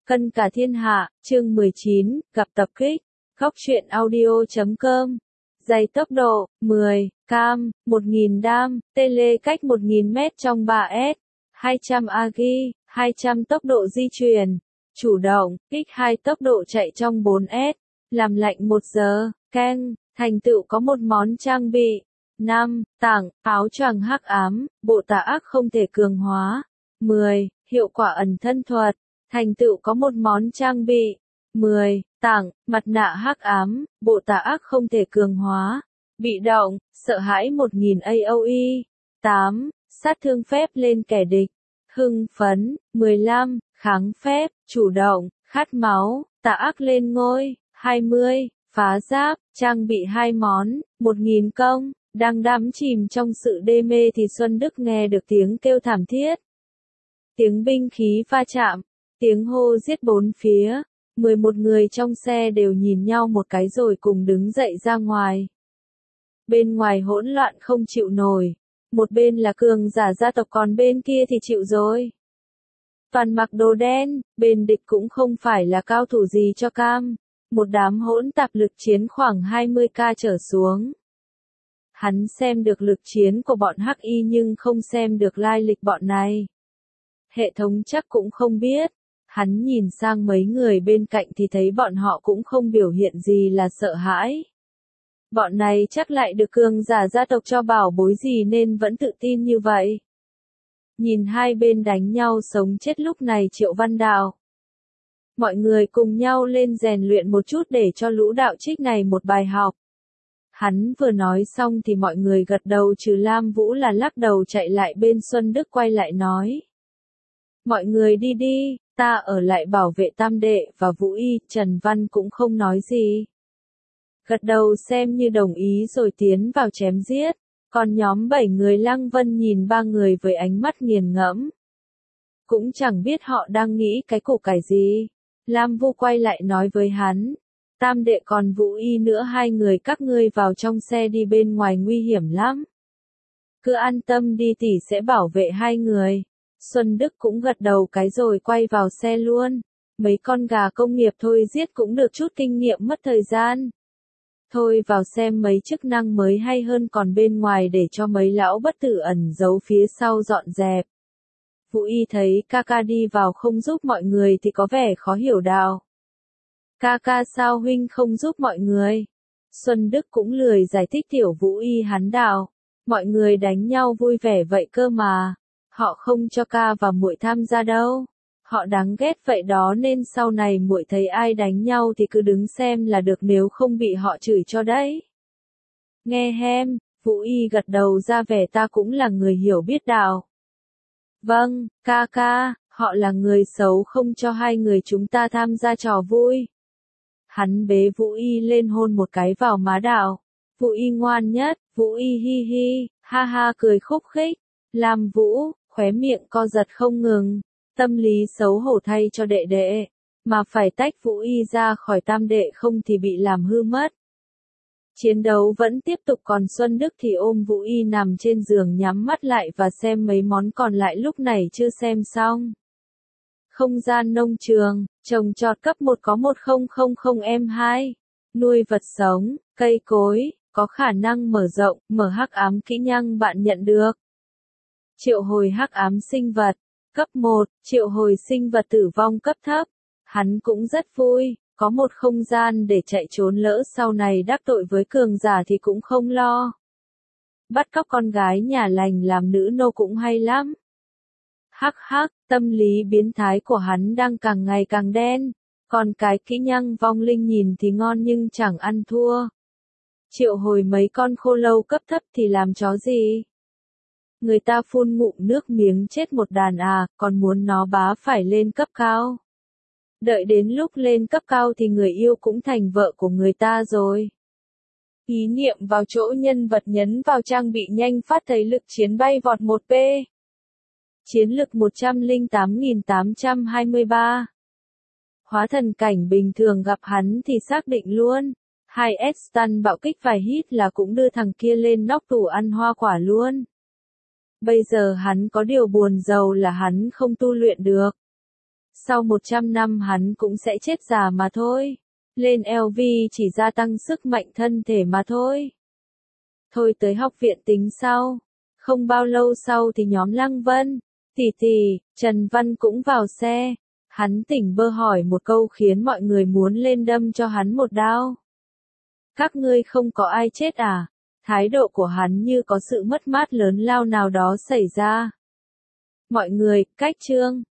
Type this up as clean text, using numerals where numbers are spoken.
Cân cả thiên hạ, chương 19, gặp tập kích. Góc truyện audio.com. Dày tốc độ, 10, cam, 1000 đam, tele cách 1000 mét trong 3S, 200 agi, 200 tốc độ di chuyển, chủ động, kích 2 tốc độ chạy trong 4S, làm lạnh 1 giờ, keng, thành tựu có một món trang bị. 5. Tặng, áo choàng hắc ám, bộ tà ác không thể cường hóa. 10. Hiệu quả ẩn thân thuật, thành tựu có một món trang bị. 10. Tặng, mặt nạ hắc ám, bộ tà ác không thể cường hóa. Bị động, sợ hãi 1000 AOE. 8. Sát thương phép lên kẻ địch. Hưng phấn, 15. Kháng phép, chủ động, khát máu, tà ác lên ngôi. 20. Phá giáp, trang bị 2 món, 1000 công. Đang đắm chìm trong sự đê mê thì Xuân Đức nghe được tiếng kêu thảm thiết. Tiếng binh khí va chạm, tiếng hô giết bốn phía. 11 người trong xe đều nhìn nhau một cái rồi cùng đứng dậy ra ngoài. Bên ngoài hỗn loạn không chịu nổi. Một bên là cường giả gia tộc còn bên kia thì chịu rồi. Toàn mặc đồ đen, bên địch cũng không phải là cao thủ gì cho cam. Một đám hỗn tạp lực chiến khoảng 20k trở xuống. Hắn xem được lực chiến của bọn Hắc Y nhưng không xem được lai lịch bọn này. Hệ thống chắc cũng không biết. Hắn nhìn sang mấy người bên cạnh thì thấy bọn họ cũng không biểu hiện gì là sợ hãi. Bọn này chắc lại được cường giả gia tộc cho bảo bối gì nên vẫn tự tin như vậy. Nhìn hai bên đánh nhau sống chết lúc này Triệu Văn Đào. Mọi người cùng nhau lên rèn luyện một chút để cho lũ đạo trích này một bài học. Hắn vừa nói xong thì mọi người gật đầu trừ Lam Vũ là lắc đầu chạy lại bên Xuân Đức quay lại nói. Mọi người đi đi, ta ở lại bảo vệ Tam Đệ và Vũ Y, Trần Văn cũng không nói gì. Gật đầu xem như đồng ý rồi tiến vào chém giết, còn nhóm 7 người Lăng Vân nhìn 3 người với ánh mắt nghiền ngẫm. Cũng chẳng biết họ đang nghĩ cái củ cải gì. Lam Vũ quay lại nói với hắn. Tam Đệ còn Vũ Y nữa, hai người các ngươi vào trong xe đi, bên ngoài nguy hiểm lắm. Cứ an tâm đi, tỷ sẽ bảo vệ hai người. Xuân Đức cũng gật đầu cái rồi quay vào xe luôn. Mấy con gà công nghiệp thôi giết cũng được chút kinh nghiệm mất thời gian. Thôi vào xem mấy chức năng mới hay hơn, còn bên ngoài để cho mấy lão bất tử ẩn giấu phía sau dọn dẹp. Vũ Y thấy Kaka đi vào không giúp mọi người thì có vẻ khó hiểu Đào. Kaka sao huynh không giúp mọi người? Xuân Đức cũng lười giải thích tiểu Vũ Y hắn Đào. Mọi người đánh nhau vui vẻ vậy cơ mà. Họ không cho ca và muội tham gia đâu. Họ đáng ghét vậy đó, nên sau này muội thấy ai đánh nhau thì cứ đứng xem là được, nếu không bị họ chửi cho đấy. Nghe hem, Vũ Y gật đầu ra vẻ ta cũng là người hiểu biết Đào. Vâng, ca, họ là người xấu không cho hai người chúng ta tham gia trò vui. Hắn bế Vũ Y lên hôn một cái vào má Đào. Vũ Y ngoan nhất, Vũ Y hi hi, ha ha cười khúc khích. Làm Vũ, khóe miệng co giật không ngừng. Tâm lý xấu hổ thay cho đệ đệ. Mà phải tách Vũ Y ra khỏi Tam Đệ không thì bị làm hư mất. Chiến đấu vẫn tiếp tục, còn Xuân Đức thì ôm Vũ Y nằm trên giường nhắm mắt lại và xem mấy món còn lại lúc này chưa xem xong. Không gian nông trường, trồng trọt cấp 1 có 1000M2. Nuôi vật sống, cây cối, có khả năng mở rộng, mở hắc ám kỹ năng bạn nhận được. Triệu hồi hắc ám sinh vật, cấp 1, triệu hồi sinh vật tử vong cấp thấp. Hắn cũng rất vui, có một không gian để chạy trốn, lỡ sau này đắc tội với cường giả thì cũng không lo. Bắt cóc con gái nhà lành làm nữ nô cũng hay lắm. Hắc hắc, tâm lý biến thái của hắn đang càng ngày càng đen. Còn cái kỹ năng vong linh nhìn thì ngon nhưng chẳng ăn thua. Triệu hồi mấy con khô lâu cấp thấp thì làm chó gì? Người ta phun ngụm nước miếng chết một đàn à, còn muốn nó bá phải lên cấp cao. Đợi đến lúc lên cấp cao thì người yêu cũng thành vợ của người ta rồi. Ý niệm vào chỗ nhân vật, nhấn vào trang bị nhanh phát thấy lực chiến bay vọt 1p. Chiến lực 108.823. Hóa thần cảnh bình thường gặp hắn thì xác định luôn. 2S stun bạo kích vài hit là cũng đưa thằng kia lên nóc tủ ăn hoa quả luôn. Bây giờ hắn có điều buồn rầu là hắn không tu luyện được. Sau 100 năm hắn cũng sẽ chết già mà thôi. Lên LV chỉ gia tăng sức mạnh thân thể mà thôi. Thôi tới học viện tính sau. Không bao lâu sau thì nhóm Lăng Vân, tỷ tỷ, Trần Văn cũng vào xe. Hắn tỉnh bơ hỏi một câu khiến mọi người muốn lên đâm cho hắn một đao. Các ngươi không có ai chết à? Thái độ của hắn như có sự mất mát lớn lao nào đó xảy ra. Mọi người, cách chương.